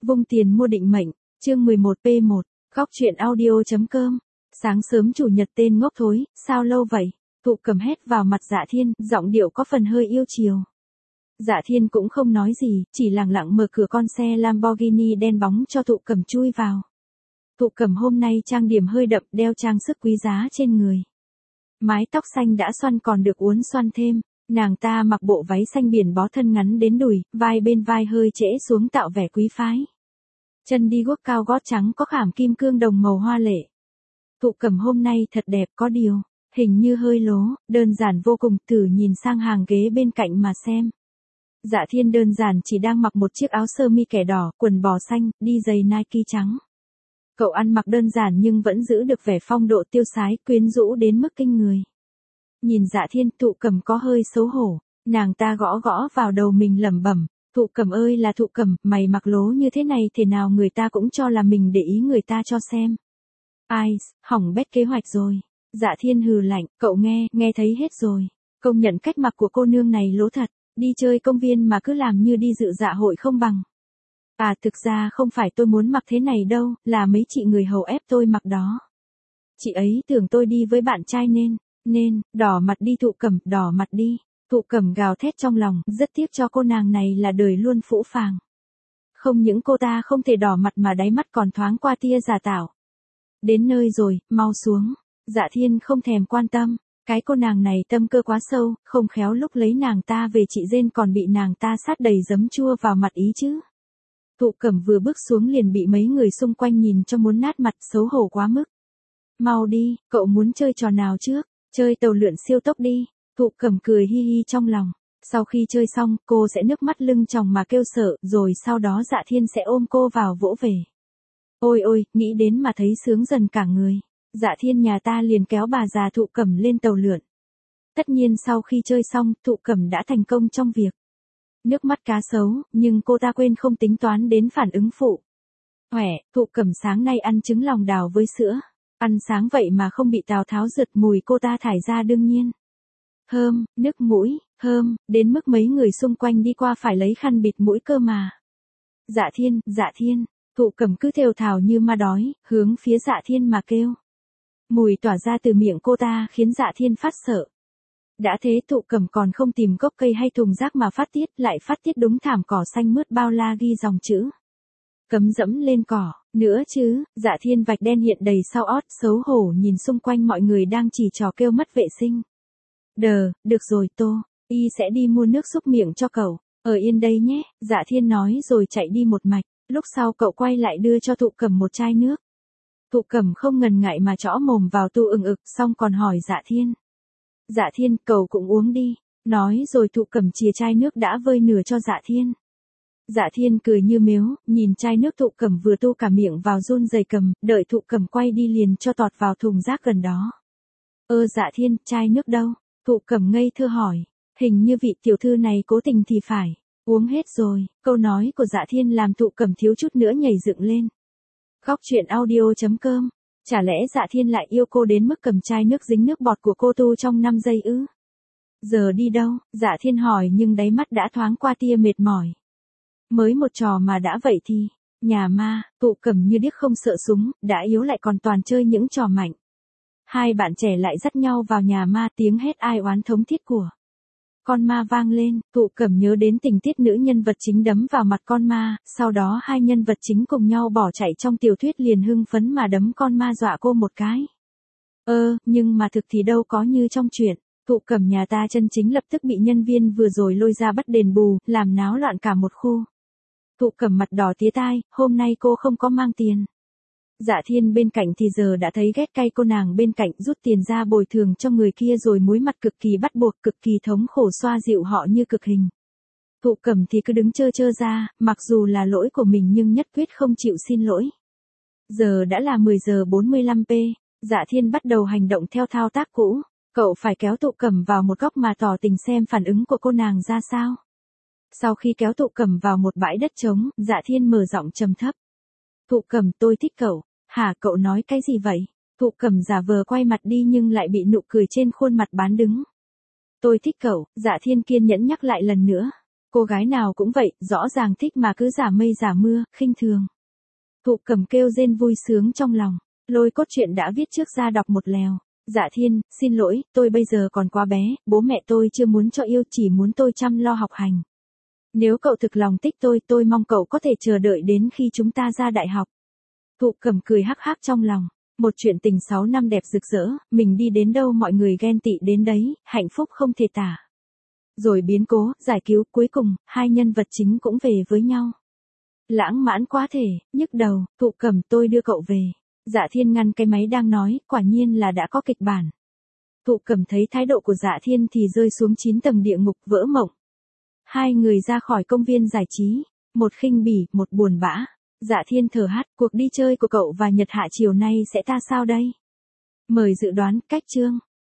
Vung tiền mua định mệnh, chương 11P1, góc truyện audio.com. Sáng sớm chủ nhật tên ngốc thối, sao lâu vậy? Thụ Cầm hét vào mặt Dạ Thiên, giọng điệu có phần hơi yêu chiều. Dạ Thiên cũng không nói gì, chỉ lặng lặng mở cửa con xe Lamborghini đen bóng cho Thụ Cầm chui vào. Thụ Cầm hôm nay trang điểm hơi đậm, đeo trang sức quý giá trên người. Mái tóc xanh đã xoăn còn được uốn xoăn thêm, nàng ta mặc bộ váy xanh biển bó thân ngắn đến đùi, vai bên vai hơi trễ xuống tạo vẻ quý phái. Chân đi guốc cao gót trắng có khảm kim cương đồng màu hoa lệ. Thụ Cầm hôm nay thật đẹp có điều, hình như hơi lố, đơn giản vô cùng. Thử nhìn sang hàng ghế bên cạnh mà xem. Dạ Thiên đơn giản chỉ đang mặc một chiếc áo sơ mi kẻ đỏ, quần bò xanh, đi giày Nike trắng. Cậu ăn mặc đơn giản nhưng vẫn giữ được vẻ phong độ tiêu sái, quyến rũ đến mức kinh người. Nhìn Dạ Thiên, Thụ Cầm có hơi xấu hổ, nàng ta gõ gõ vào đầu mình lẩm bẩm, Thụ Cầm ơi là Thụ Cầm, mày mặc lố như thế này thế nào người ta cũng cho là mình để ý người ta cho xem. Ai, hỏng bét kế hoạch rồi. Dạ Thiên hừ lạnh, cậu nghe thấy hết rồi. Công nhận cách mặc của cô nương này lố thật, đi chơi công viên mà cứ làm như đi dự dạ hội không bằng. À thực ra không phải tôi muốn mặc thế này đâu, là mấy chị người hầu ép tôi mặc đó. Chị ấy tưởng tôi đi với bạn trai nên, đỏ mặt đi Thụ Cầm, đỏ mặt đi. Thụ Cầm gào thét trong lòng, rất tiếc cho cô nàng này là đời luôn phũ phàng. Không những cô ta không thể đỏ mặt mà đáy mắt còn thoáng qua tia giả tạo. Đến nơi rồi, mau xuống. Dạ Thiên không thèm quan tâm, cái cô nàng này tâm cơ quá sâu, không khéo lúc lấy nàng ta về chị dên còn bị nàng ta sát đầy giấm chua vào mặt ý chứ. Thụ Cầm vừa bước xuống liền bị mấy người xung quanh nhìn cho muốn nát mặt, xấu hổ quá mức. Mau đi, cậu muốn chơi trò nào trước? Chơi tàu lượn siêu tốc đi. Thụ Cầm cười hi hi trong lòng. Sau khi chơi xong, cô sẽ nước mắt lưng tròng mà kêu sợ, rồi sau đó Dạ Thiên sẽ ôm cô vào vỗ về. Ôi ôi, nghĩ đến mà thấy sướng dần cả người. Dạ Thiên nhà ta liền kéo bà già Thụ Cầm lên tàu lượn. Tất nhiên sau khi chơi xong, Thụ Cầm đã thành công trong việc nước mắt cá sấu, nhưng cô ta quên không tính toán đến phản ứng phụ. Khỏe, Thụ Cầm sáng nay ăn trứng lòng đào với sữa. Ăn sáng vậy mà không bị Tào Tháo giật mùi cô ta thải ra đương nhiên. Thơm, nước mũi, thơm, đến mức mấy người xung quanh đi qua phải lấy khăn bịt mũi cơ mà. Dạ Thiên, Thụ Cầm cứ thều thào như ma đói, hướng phía Dạ Thiên mà kêu. Mùi tỏa ra từ miệng cô ta khiến Dạ Thiên phát sợ. Đã thế Thụ Cầm còn không tìm gốc cây hay thùng rác mà phát tiết, lại phát tiết đúng thảm cỏ xanh mướt bao la ghi dòng chữ. Cấm dẫm lên cỏ, nữa chứ. Dạ Thiên vạch đen hiện đầy sau ót, xấu hổ nhìn xung quanh mọi người đang chỉ trò kêu mất vệ sinh. Được rồi y sẽ đi mua nước xúc miệng cho cậu, ở yên đây nhé. Dạ Thiên nói rồi chạy đi một mạch, lúc sau cậu quay lại đưa cho Thụ Cầm một chai nước. Thụ Cầm không ngần ngại mà trõ mồm vào tu ực, xong còn hỏi Dạ Thiên. Dạ Thiên, cậu cũng uống đi. Nói rồi Thụ Cầm chìa chai nước đã vơi nửa cho Dạ Thiên. Dạ Thiên cười như mếu, nhìn chai nước Thụ Cầm vừa tu cả miệng vào run rẩy cầm, đợi Thụ Cầm quay đi liền cho tọt vào thùng rác gần đó. Dạ Thiên, chai nước đâu? Thụ Cầm ngây thơ hỏi. Hình như vị tiểu thư này cố tình thì phải. Uống hết rồi. Câu nói của Dạ Thiên làm Thụ Cầm thiếu chút nữa nhảy dựng lên. Góc truyện audio.com. Chả lẽ Dạ Thiên lại yêu cô đến mức cầm chai nước dính nước bọt của cô tu trong 5 giây ư? Giờ đi đâu? Dạ Thiên hỏi nhưng đáy mắt đã thoáng qua tia mệt mỏi. Mới một trò mà đã vậy thì, nhà ma. Thụ Cầm như điếc không sợ súng, đã yếu lại còn toàn chơi những trò mạnh. Hai bạn trẻ lại dắt nhau vào nhà ma, tiếng hét ai oán thống thiết của con ma vang lên. Thụ Cầm nhớ đến tình tiết nữ nhân vật chính đấm vào mặt con ma, sau đó hai nhân vật chính cùng nhau bỏ chạy trong tiểu thuyết liền hưng phấn mà đấm con ma dọa cô một cái. Nhưng mà thực thì đâu có như trong truyện. Thụ Cầm nhà ta chân chính lập tức bị nhân viên vừa rồi lôi ra bắt đền bù, làm náo loạn cả một khu. Thụ Cầm mặt đỏ tía tai, hôm nay cô không có mang tiền. Dạ Thiên bên cạnh thì giờ đã thấy ghét cay cô nàng bên cạnh rút tiền ra bồi thường cho người kia rồi muối mặt cực kỳ bắt buộc, cực kỳ thống khổ xoa dịu họ như cực hình. Thụ Cầm thì cứ đứng chơ ra, mặc dù là lỗi của mình nhưng nhất quyết không chịu xin lỗi. Giờ đã là 10 giờ 45p, Dạ Thiên bắt đầu hành động theo thao tác cũ. Cậu phải kéo Thụ Cầm vào một góc mà tỏ tình xem phản ứng của cô nàng ra sao. Sau khi kéo Thụ Cầm vào một bãi đất trống, Dạ Thiên mở giọng trầm thấp. Thụ Cầm, tôi thích cậu. Hả, cậu nói cái gì vậy? Thụ Cầm giả vờ quay mặt đi nhưng lại bị nụ cười trên khuôn mặt bán đứng. Tôi thích cậu. Dạ Thiên kiên nhẫn nhắc lại lần nữa. Cô gái nào cũng vậy, rõ ràng thích mà cứ giả mây giả mưa, khinh thường. Thụ Cầm kêu rên vui sướng trong lòng, lôi cốt truyện đã viết trước ra đọc một lèo. Dạ Thiên, xin lỗi, tôi bây giờ còn quá bé, bố mẹ tôi chưa muốn cho yêu, chỉ muốn tôi chăm lo học hành. Nếu cậu thực lòng thích tôi mong cậu có thể chờ đợi đến khi chúng ta ra đại học. Thụ Cầm cười hắc hắc trong lòng, một chuyện tình 6 năm đẹp rực rỡ, mình đi đến đâu mọi người ghen tị đến đấy, hạnh phúc không thể tả. Rồi biến cố, giải cứu, cuối cùng, hai nhân vật chính cũng về với nhau. Lãng mãn quá thể, nhức đầu, Thụ Cầm tôi đưa cậu về. Dạ Thiên ngăn cái máy đang nói, quả nhiên là đã có kịch bản. Thụ Cầm thấy thái độ của Dạ Thiên thì rơi xuống 9 tầng địa ngục vỡ mộng. Hai người ra khỏi công viên giải trí, một khinh bỉ, một buồn bã. Dạ Thiên thở hắt, cuộc đi chơi của cậu và Nhật Hạ chiều nay sẽ ra sao đây? Mời dự đoán, cách chương.